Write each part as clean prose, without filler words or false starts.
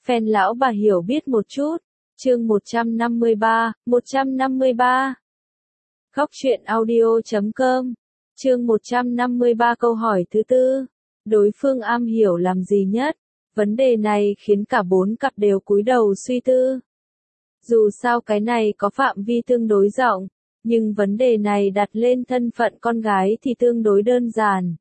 Fan lão bà hiểu biết một chút. Chương 153. Góc truyện audio.com. Chương 153 câu hỏi thứ tư. Đối phương am hiểu làm gì nhất? Vấn đề này khiến cả bốn cặp đều cúi đầu suy tư. Dù sao cái này có phạm vi tương đối rộng, nhưng vấn đề này đặt lên thân phận con gái thì tương đối đơn giản.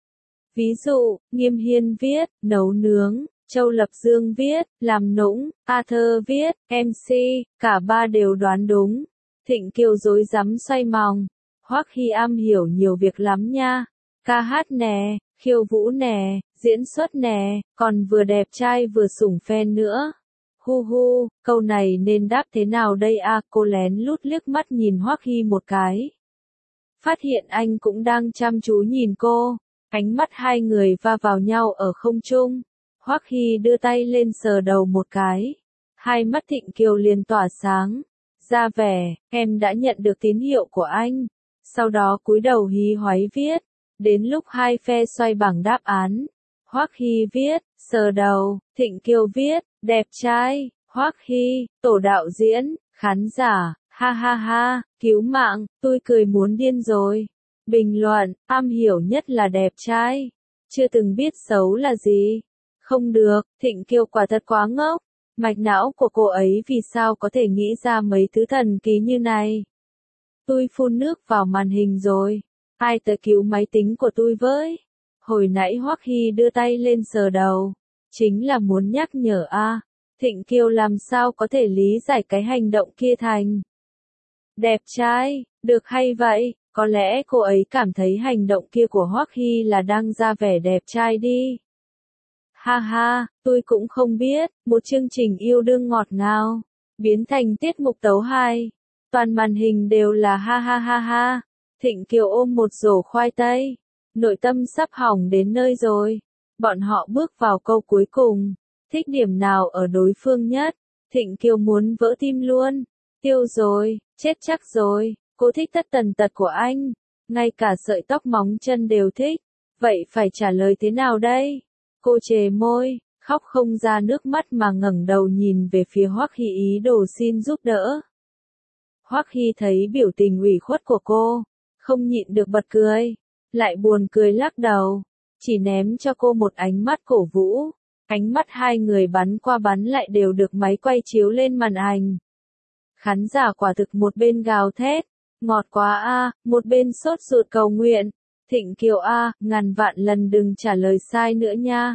Ví dụ, Nghiêm Hiên viết, nấu nướng, Châu Lập Dương viết, làm nũng, Arthur viết, MC, cả ba đều đoán đúng. Thịnh Kiều rối rắm xoay mòng, Hoắc Hy am hiểu nhiều việc lắm nha, ca hát nè, khiêu vũ nè, diễn xuất nè, còn vừa đẹp trai vừa sủng fan nữa. Hu hu, câu này nên đáp thế nào đây à? Cô lén lút liếc mắt nhìn Hoắc Hy một cái. Phát hiện anh cũng đang chăm chú nhìn cô, ánh mắt hai người va vào nhau ở không trung. Hoắc Hy đưa tay lên sờ đầu một cái. Hai mắt Thịnh Kiều liền tỏa sáng. Ra vẻ, em đã nhận được tín hiệu của anh. Sau đó cúi đầu hí hoáy viết. Đến lúc hai phe xoay bảng đáp án. Hoắc Hy viết, sờ đầu, Thịnh Kiều viết, đẹp trai, Hoắc Hy, tổ đạo diễn, khán giả, ha ha ha, cứu mạng, tôi cười muốn điên rồi. Bình luận, am hiểu nhất là đẹp trai. Chưa từng biết xấu là gì. Không được, Thịnh Kiều quả thật quá ngốc. Mạch não của cô ấy vì sao có thể nghĩ ra mấy thứ thần kỳ như này. Tôi phun nước vào màn hình rồi. Ai tới cứu máy tính của tôi với? Hồi nãy Hoắc Hy đưa tay lên sờ đầu. Chính là muốn nhắc nhở a. Thịnh Kiều làm sao có thể lý giải cái hành động kia thành. Đẹp trai, được hay vậy? Có lẽ cô ấy cảm thấy hành động kia của Hoắc Hy là đang ra vẻ đẹp trai đi. Ha ha, tôi cũng không biết, một chương trình yêu đương ngọt ngào, biến thành tiết mục tấu hài. Toàn màn hình đều là ha ha ha ha. Thịnh Kiều ôm một rổ khoai tây. Nội tâm sắp hỏng đến nơi rồi. Bọn họ bước vào câu cuối cùng. Thích điểm nào ở đối phương nhất? Thịnh Kiều muốn vỡ tim luôn. Tiêu rồi, chết chắc rồi. Cô thích tất tần tật của anh. Ngay cả sợi tóc móng chân đều thích. Vậy phải trả lời thế nào đây? Cô chề môi, khóc không ra nước mắt mà ngẩng đầu nhìn về phía Hoắc Hy ý đồ xin giúp đỡ. Hoắc Hy thấy biểu tình ủy khuất của cô, không nhịn được bật cười, lại buồn cười lắc đầu, chỉ ném cho cô một ánh mắt cổ vũ. Ánh mắt hai người bắn qua bắn lại đều được máy quay chiếu lên màn ảnh. Khán giả quả thực một bên gào thét, ngọt quá a, một bên sốt ruột cầu nguyện. Thịnh Kiều a, ngàn vạn lần đừng trả lời sai nữa nha.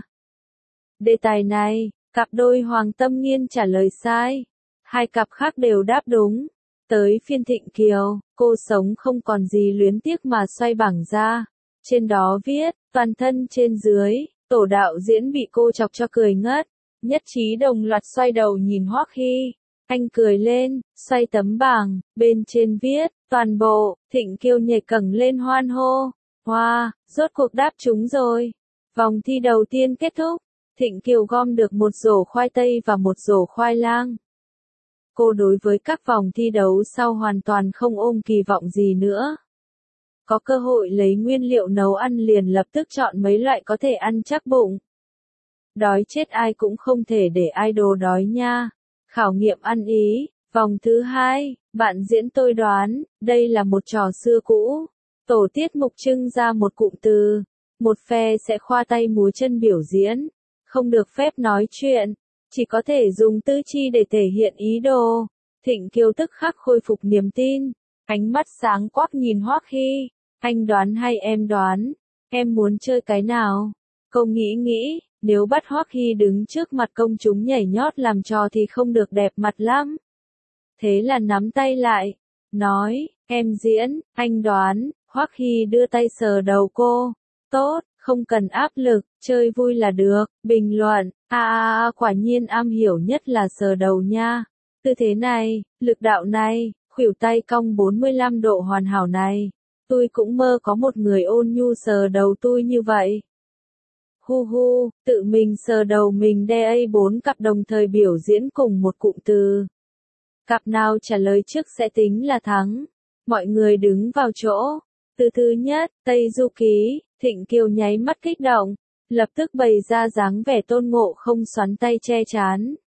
Đề tài này, cặp đôi Hoàng Tâm Nghiên trả lời sai. Hai cặp khác đều đáp đúng. Tới phiên Thịnh Kiều, cô sống không còn gì luyến tiếc mà xoay bảng ra. Trên đó viết, toàn thân trên dưới, tổ đạo diễn bị cô chọc cho cười ngất. Nhất trí đồng loạt xoay đầu nhìn Hoắc Hy. Anh cười lên, xoay tấm bảng, bên trên viết, toàn bộ. Thịnh Kiều nhảy cẳng lên hoan hô. Wow, rốt cuộc đáp trúng rồi. Vòng thi đầu tiên kết thúc. Thịnh Kiều gom được một rổ khoai tây và một rổ khoai lang. Cô đối với các vòng thi đấu sau hoàn toàn không ôm kỳ vọng gì nữa. Có cơ hội lấy nguyên liệu nấu ăn liền lập tức chọn mấy loại có thể ăn chắc bụng. Đói chết ai cũng không thể để idol đói nha. Khảo nghiệm ăn ý, vòng thứ 2, bạn diễn tôi đoán, đây là một trò xưa cũ. Tổ tiết mục trưng ra một cụm từ, một phe sẽ khoa tay múa chân biểu diễn, không được phép nói chuyện, chỉ có thể dùng tư chi để thể hiện ý đồ. Thịnh Kiều tức khắc khôi phục niềm tin, ánh mắt sáng quắc nhìn Hoắc Hy, anh đoán hay em đoán, em muốn chơi cái nào? Cô nghĩ, nếu bắt Hoắc Hy đứng trước mặt công chúng nhảy nhót làm trò thì không được đẹp mặt lắm. Thế là nắm tay lại, nói, em diễn, anh đoán. Hoắc Hy đưa tay sờ đầu cô. Tốt, không cần áp lực, chơi vui là được. Bình luận, quả nhiên am hiểu nhất là sờ đầu nha. Tư thế này, lực đạo này, khuỷu tay cong 45 độ hoàn hảo này. Tôi cũng mơ có một người ôn nhu sờ đầu tôi như vậy. Hu hu, tự mình sờ đầu mình đe bốn cặp đồng thời biểu diễn cùng một cụm từ. Cặp nào trả lời trước sẽ tính là thắng. Mọi người đứng vào chỗ. Từ thứ nhất, Tây Du Ký, Thịnh Kiều nháy mắt kích động, lập tức bày ra dáng vẻ tôn ngộ không xoắn tay che trán.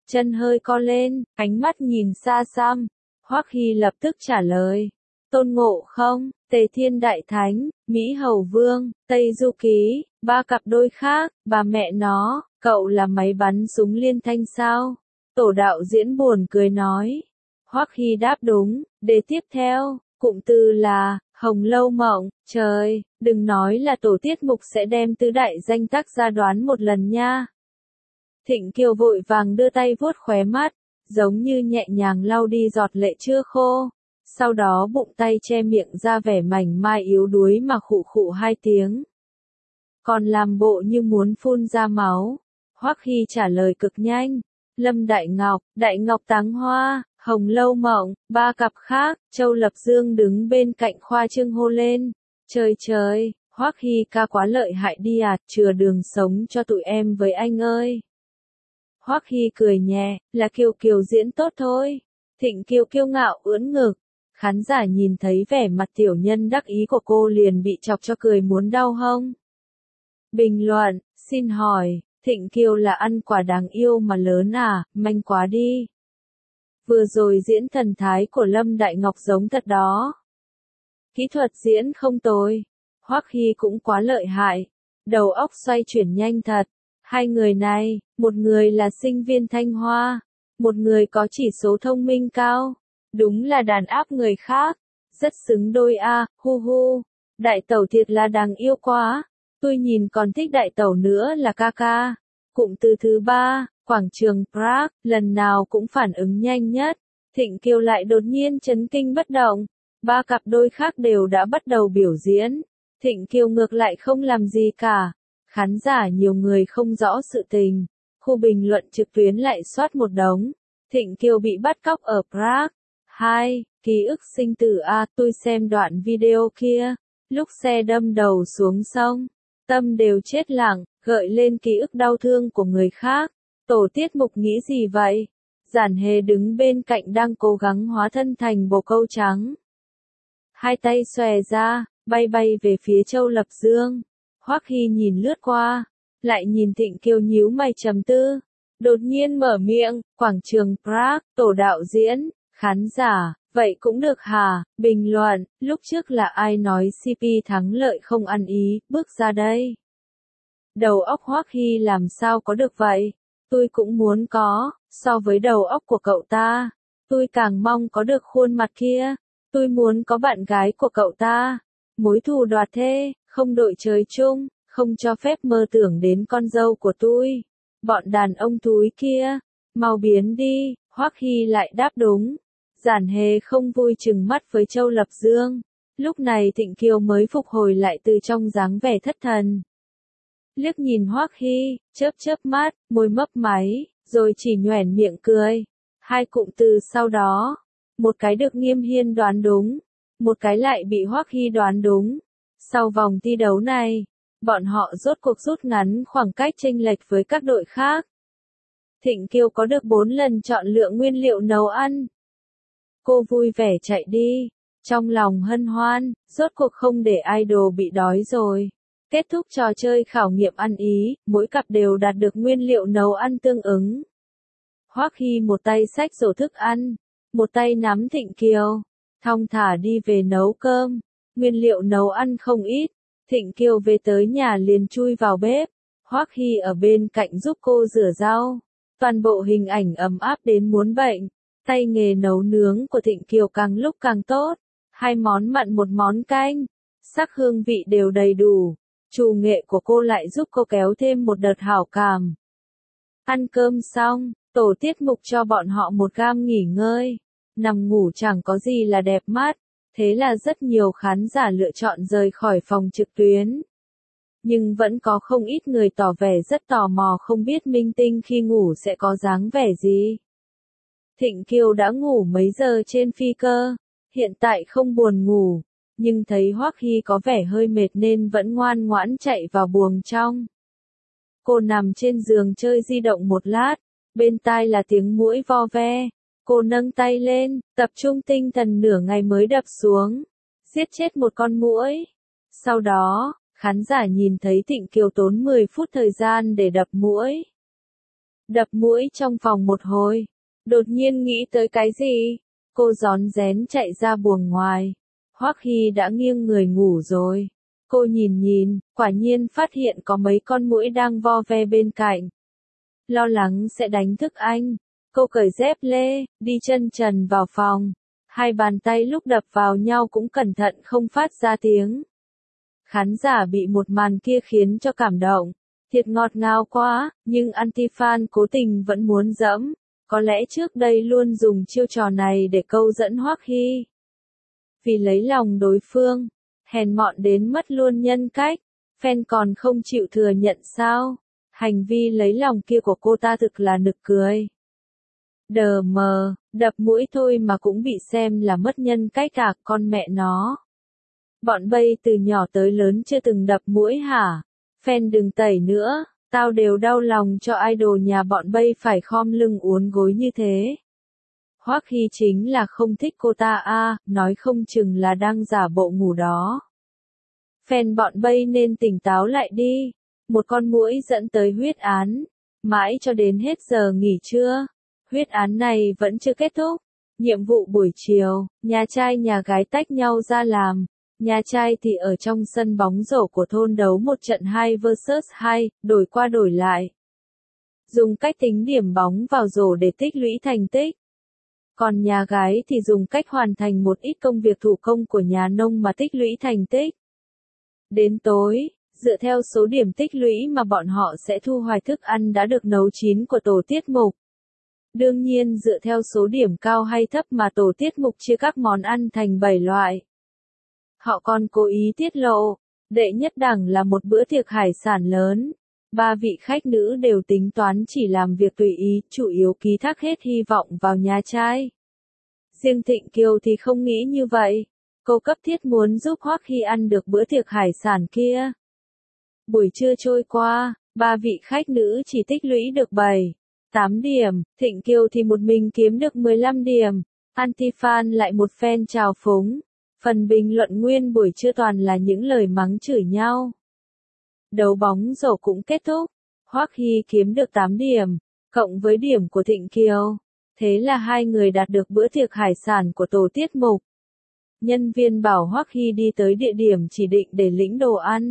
chân hơi co lên, ánh mắt nhìn xa xăm. Hoắc Hy lập tức trả lời. Tôn Ngộ Không, Tề Thiên Đại Thánh, Mỹ Hầu Vương, Tây Du Ký, ba cặp đôi khác, bà mẹ nó, cậu là máy bắn súng liên thanh sao? Tổ đạo diễn buồn cười nói. Hoắc Hy đáp đúng, đề tiếp theo, cụm từ là, Hồng Lâu Mộng, trời, đừng nói là tổ tiết mục sẽ đem tứ đại danh tác ra đoán một lần nha. Thịnh Kiều vội vàng đưa tay vuốt khóe mắt, giống như nhẹ nhàng lau đi giọt lệ chưa khô. Sau đó bụng tay che miệng ra vẻ mảnh mai yếu đuối mà khụ khụ hai tiếng. Còn làm bộ như muốn phun ra máu. Hoắc Hy trả lời cực nhanh. Lâm Đại Ngọc Táng Hoa, Hồng Lâu Mộng, ba cặp khác, Châu Lập Dương đứng bên cạnh khoa trương hô lên. Trời trời, Hoắc Hy ca quá lợi hại đi à, chừa đường sống cho tụi em với anh ơi. Hoắc Hy cười nhẹ, là Kiều Kiều diễn tốt thôi. Thịnh Kiều kiêu ngạo ưỡn ngực. Khán giả nhìn thấy vẻ mặt tiểu nhân đắc ý của cô liền bị chọc cho cười muốn đau hông. Bình luận, xin hỏi, Thịnh Kiều là ăn quả đáng yêu mà lớn à, manh quá đi. Vừa rồi diễn thần thái của Lâm Đại Ngọc giống thật đó. Kỹ thuật diễn không tồi. Hoắc Hy cũng quá lợi hại. Đầu óc xoay chuyển nhanh thật. Hai người này, một người là sinh viên Thanh Hoa, một người có chỉ số thông minh cao. Đúng là đàn áp người khác. Rất xứng đôi a, hu hu. Đại tẩu thiệt là đáng yêu quá. Tôi nhìn còn thích đại tẩu nữa là ca ca. Cụm từ thứ ba, quảng trường Prague, lần nào cũng phản ứng nhanh nhất. Thịnh Kiều lại đột nhiên chấn kinh bất động. Ba cặp đôi khác đều đã bắt đầu biểu diễn. Thịnh Kiều ngược lại không làm gì cả. Khán giả nhiều người không rõ sự tình. Khu bình luận trực tuyến lại soát một đống. Thịnh Kiều bị bắt cóc ở Prague. 2. Ký ức sinh tử a, tôi xem đoạn video kia. Lúc xe đâm đầu xuống sông, tâm đều chết lặng, gợi lên ký ức đau thương của người khác. Tổ tiết mục nghĩ gì vậy? Giản Hề đứng bên cạnh đang cố gắng hóa thân thành bồ câu trắng. Hai tay xòe ra, bay bay về phía Châu Lập Dương. Hoắc Hy nhìn lướt qua, lại nhìn Thịnh Kiều nhíu mày trầm tư. Đột nhiên mở miệng, quảng trường Prague, tổ đạo diễn, khán giả, vậy cũng được hả? Bình luận, lúc trước là ai nói CP thắng lợi không ăn ý, bước ra đây. Đầu óc Hoắc Hy làm sao có được vậy? Tôi cũng muốn có, so với đầu óc của cậu ta. Tôi càng mong có được khuôn mặt kia. Tôi muốn có bạn gái của cậu ta. Mối thù đoạt thê, không đội trời chung, không cho phép mơ tưởng đến con dâu của tôi. Bọn đàn ông thúi kia, mau biến đi, Hoắc Hy lại đáp đúng. Giản Hề không vui chừng mắt với Châu Lập Dương. Lúc này Thịnh Kiều mới phục hồi lại từ trong dáng vẻ thất thần. Liếc nhìn Hoắc Hy, chớp chớp mắt, môi mấp máy, rồi chỉ nhoẻn miệng cười. Hai cụm từ sau đó, một cái được Nghiêm Hiên đoán đúng, một cái lại bị Hoắc Hy đoán đúng. Sau vòng thi đấu này, bọn họ rốt cuộc rút ngắn khoảng cách chênh lệch với các đội khác. Thịnh Kiều có được 4 lần chọn lựa nguyên liệu nấu ăn. Cô vui vẻ chạy đi, trong lòng hân hoan, rốt cuộc không để idol bị đói rồi. Kết thúc trò chơi khảo nghiệm ăn ý, mỗi cặp đều đạt được nguyên liệu nấu ăn tương ứng. Hoắc Hy một tay xách rổ thức ăn, một tay nắm Thịnh Kiều, thong thả đi về nấu cơm. Nguyên liệu nấu ăn không ít, Thịnh Kiều về tới nhà liền chui vào bếp. Hoắc Hy ở bên cạnh giúp cô rửa rau. Toàn bộ hình ảnh ấm áp đến muốn bệnh. Tay nghề nấu nướng của Thịnh Kiều càng lúc càng tốt. 2 món mặn 1 món canh. Sắc hương vị đều đầy đủ. Chủ nghệ của cô lại giúp cô kéo thêm một đợt hảo cảm. Ăn cơm xong, tổ tiết mục cho bọn họ một gam nghỉ ngơi. Nằm ngủ chẳng có gì là đẹp mắt. Thế là rất nhiều khán giả lựa chọn rời khỏi phòng trực tuyến. Nhưng vẫn có không ít người tỏ vẻ rất tò mò không biết minh tinh khi ngủ sẽ có dáng vẻ gì. Thịnh Kiều đã ngủ mấy giờ trên phi cơ, hiện tại không buồn ngủ, nhưng thấy Hoắc Hy có vẻ hơi mệt nên vẫn ngoan ngoãn chạy vào buồng trong. Cô nằm trên giường chơi di động một lát, bên tai là tiếng muỗi vo ve. Cô nâng tay lên, tập trung tinh thần nửa ngày mới đập xuống, giết chết một con muỗi. Sau đó, khán giả nhìn thấy Thịnh Kiều tốn 10 phút thời gian để đập muỗi. đập mũi trong phòng một hồi. Đột nhiên nghĩ tới cái gì? Cô rón rén chạy ra buồng ngoài. Hoắc Hy đã nghiêng người ngủ rồi. Cô nhìn, quả nhiên phát hiện có mấy con muỗi đang vo ve bên cạnh. Lo lắng sẽ đánh thức anh. Cô cởi dép lê, đi chân trần vào phòng. Hai bàn tay lúc đập vào nhau cũng cẩn thận không phát ra tiếng. Khán giả bị một màn kia khiến cho cảm động. Thiệt ngọt ngào quá, nhưng anti-fan cố tình vẫn muốn dẫm. Có lẽ trước đây luôn dùng chiêu trò này để câu dẫn Hoắc Hy. Vì lấy lòng đối phương, hèn mọn đến mất luôn nhân cách. Fan còn không chịu thừa nhận sao? Hành vi lấy lòng kia của cô ta thực là nực cười. Đờ mờ, đập mũi thôi mà cũng bị xem là mất nhân cách à, con mẹ nó. Bọn bay từ nhỏ tới lớn chưa từng đập mũi hả? Fan đừng tẩy nữa, tao đều đau lòng cho idol nhà bọn bay phải khom lưng uốn gối như thế. Hoắc Hy chính là không thích cô ta à, nói không chừng là đang giả bộ ngủ đó. Fan bọn bay nên tỉnh táo lại đi. Một con muỗi dẫn tới huyết án. Mãi cho đến hết giờ nghỉ trưa. Huyết án này vẫn chưa kết thúc. Nhiệm vụ buổi chiều, nhà trai nhà gái tách nhau ra làm. Nhà trai thì ở trong sân bóng rổ của thôn đấu một trận 2 vs 2, đổi qua đổi lại. Dùng cách tính điểm bóng vào rổ để tích lũy thành tích. Còn nhà gái thì dùng cách hoàn thành một ít công việc thủ công của nhà nông mà tích lũy thành tích. Đến tối, dựa theo số điểm tích lũy mà bọn họ sẽ thu hoạch thức ăn đã được nấu chín của tổ tiết mục. Đương nhiên dựa theo số điểm cao hay thấp mà tổ tiết mục chia các món ăn thành 7 loại. Họ còn cố ý tiết lộ, đệ nhất đẳng là một bữa tiệc hải sản lớn. 3 vị khách nữ đều tính toán chỉ làm việc tùy ý, chủ yếu ký thác hết hy vọng vào nhà trai. Riêng Thịnh Kiều thì không nghĩ như vậy. Cô cấp thiết muốn giúp Hoắc Hy ăn được bữa tiệc hải sản kia. Buổi trưa trôi qua, 3 vị khách nữ chỉ tích lũy được 7, 8 điểm, Thịnh Kiều thì một mình kiếm được 15 điểm. Anti-fan lại một phen trào phúng. Phần bình luận nguyên buổi trưa toàn là những lời mắng chửi nhau. Đấu bóng rổ cũng kết thúc. Hoắc Hy kiếm được 8 điểm, cộng với điểm của Thịnh Kiều. Thế là hai người đạt được bữa tiệc hải sản của tổ tiết mục. Nhân viên bảo Hoắc Hy đi tới địa điểm chỉ định để lĩnh đồ ăn.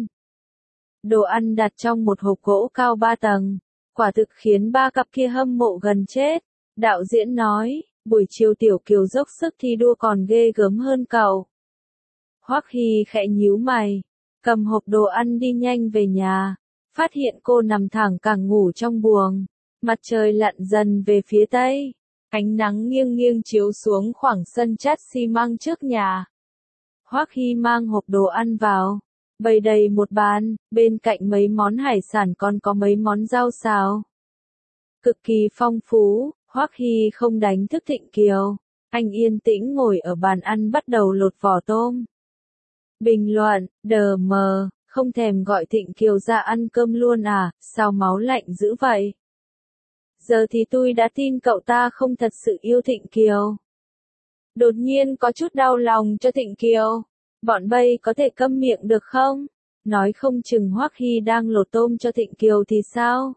Đồ ăn đặt trong một hộp gỗ cao 3 tầng. Quả thực khiến ba cặp kia hâm mộ gần chết. Đạo diễn nói, buổi chiều Tiểu Kiều dốc sức thi đua còn ghê gớm hơn cậu. Hoắc Hy khẽ nhíu mày, cầm hộp đồ ăn đi nhanh về nhà. Phát hiện cô nằm thẳng cẳng ngủ trong buồng. Mặt trời lặn dần về phía tây. Ánh nắng nghiêng nghiêng chiếu xuống khoảng sân chát xi măng trước nhà. Hoắc Hy mang hộp đồ ăn vào, bày đầy một bàn, bên cạnh mấy món hải sản còn có mấy món rau xào. Cực kỳ phong phú, Hoắc Hy không đánh thức Thịnh Kiều. Anh yên tĩnh ngồi ở bàn ăn bắt đầu lột vỏ tôm. Bình luận, đờ mờ, không thèm gọi Thịnh Kiều ra ăn cơm luôn à, sao máu lạnh dữ vậy? Giờ thì tôi đã tin cậu ta không thật sự yêu Thịnh Kiều. Đột nhiên có chút đau lòng cho Thịnh Kiều. Bọn bay có thể câm miệng được không? Nói không chừng Hoắc Hy đang lột tôm cho Thịnh Kiều thì sao?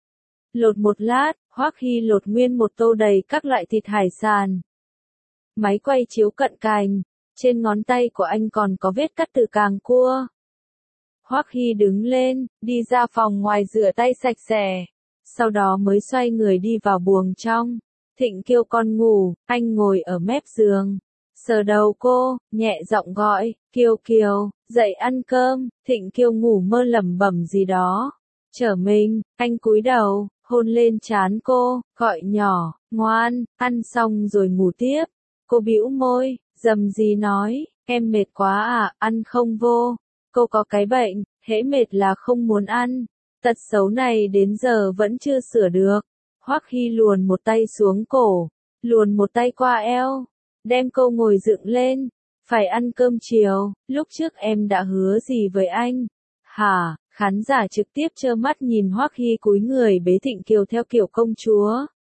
Lột một lát, Hoắc Hy lột nguyên một tô đầy các loại thịt hải sản. Máy quay chiếu cận cảnh, trên ngón tay của anh còn có vết cắt từ càng cua. Hoắc Hy đứng lên, đi ra phòng ngoài rửa tay sạch sẽ. Sau đó mới xoay người đi vào buồng trong. Thịnh Kiều còn ngủ, anh ngồi ở mép giường. Sờ đầu cô, nhẹ giọng gọi, Kiều Kiều, dậy ăn cơm. Thịnh Kiều ngủ mơ lẩm bẩm gì đó. Trở mình, anh cúi đầu, hôn lên trán cô, gọi nhỏ, ngoan, ăn xong rồi ngủ tiếp. Cô bĩu môi, rầm rì nói, em mệt quá à, ăn không vô. Cô có cái bệnh, hễ mệt là không muốn ăn. Tật xấu này đến giờ vẫn chưa sửa được. Hoắc Hy luồn một tay xuống cổ, luồn một tay qua eo, đem cô ngồi dựng lên. Phải ăn cơm chiều, lúc trước em đã hứa gì với anh? Hả? Khán giả trực tiếp trơ mắt nhìn Hoắc Hy cúi người bế Thịnh Kiều theo kiểu công chúa.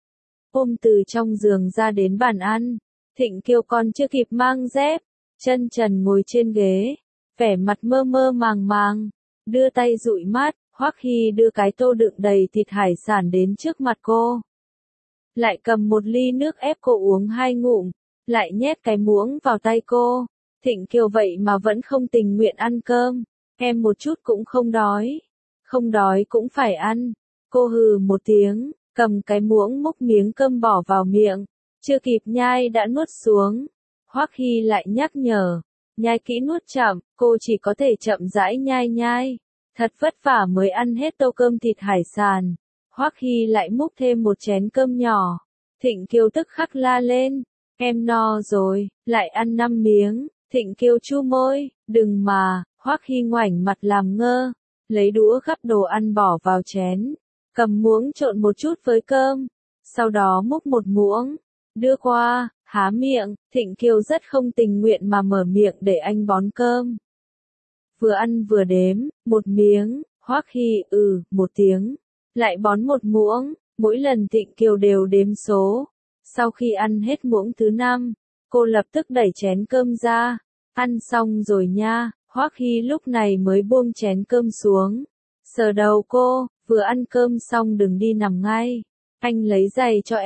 Ôm từ trong giường ra đến bàn ăn. Thịnh Kiều còn chưa kịp mang dép, chân trần ngồi trên ghế, vẻ mặt mơ mơ màng màng, đưa tay dụi mắt, Hoắc Hy đưa cái tô đựng đầy thịt hải sản đến trước mặt cô. Lại cầm một ly nước ép cô uống 2 ngụm, lại nhét cái muỗng vào tay cô. Thịnh Kiều vậy mà vẫn không tình nguyện ăn cơm. Em một chút cũng không đói. Không đói cũng phải ăn. Cô hừ một tiếng, cầm cái muỗng múc miếng cơm bỏ vào miệng. Chưa kịp nhai đã nuốt xuống. Hoắc Hy lại nhắc nhở. Nhai kỹ nuốt chậm, cô chỉ có thể chậm rãi nhai. Thật vất vả mới ăn hết tô cơm thịt hải sản. Hoắc Hy lại múc thêm một chén cơm nhỏ. Thịnh Kiều tức khắc la lên. Em no rồi, lại ăn 5 miếng. Thịnh Kiều chu môi, đừng mà. Hoắc Hy ngoảnh mặt làm ngơ. Lấy đũa gắp đồ ăn bỏ vào chén. Cầm muỗng trộn một chút với cơm. Sau đó múc một muỗng. Đưa qua, há miệng. Thịnh Kiều rất không tình nguyện mà mở miệng để anh bón cơm. Vừa ăn vừa đếm, 1 miếng. Hoắc Hy một tiếng. Lại bón 1 muỗng. Mỗi lần Thịnh Kiều đều đếm số. Sau khi ăn hết muỗng thứ 5, cô lập tức đẩy chén cơm ra. Ăn xong rồi nha. Hoắc Hy lúc này mới buông chén cơm xuống. Sờ đầu cô, vừa ăn cơm xong đừng đi nằm ngay. Anh lấy giày cho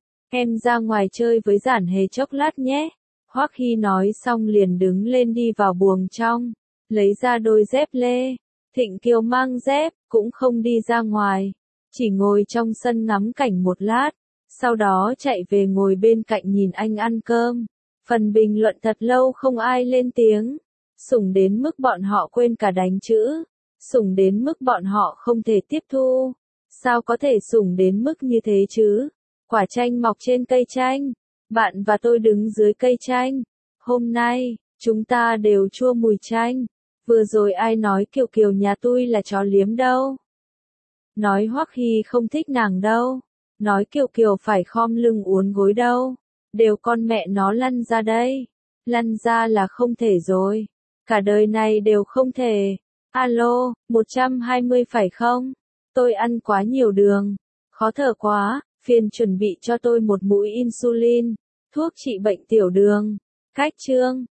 em ra ngoài chơi với Giản Hề chốc lát nhé. Hoắc Hy nói xong liền đứng lên đi vào buồng trong, lấy ra đôi dép lê. Thịnh Kiều mang dép, cũng không đi ra ngoài, chỉ ngồi trong sân ngắm cảnh một lát, sau đó chạy về ngồi bên cạnh nhìn anh ăn cơm. Phần bình luận thật lâu không ai lên tiếng. Sủng đến mức bọn họ quên cả đánh chữ. Sủng đến mức bọn họ không thể tiếp thu. Sao có thể sủng đến mức như thế chứ? Quả chanh mọc trên cây chanh. Bạn và tôi đứng dưới cây chanh. Hôm nay, chúng ta đều chua mùi chanh. Vừa rồi ai nói Kiều Kiều nhà tôi là chó liếm đâu? Nói Hoắc Hy không thích nàng đâu. Nói Kiều Kiều phải khom lưng uốn gối đâu. Đều con mẹ nó lăn ra đây. Lăn ra là không thể rồi. Cả đời này đều không thể. Alo, 120 phải không? Tôi ăn quá nhiều đường. Khó thở quá, phiền chuẩn bị cho tôi một mũi insulin. Thuốc trị bệnh tiểu đường. Khách chương.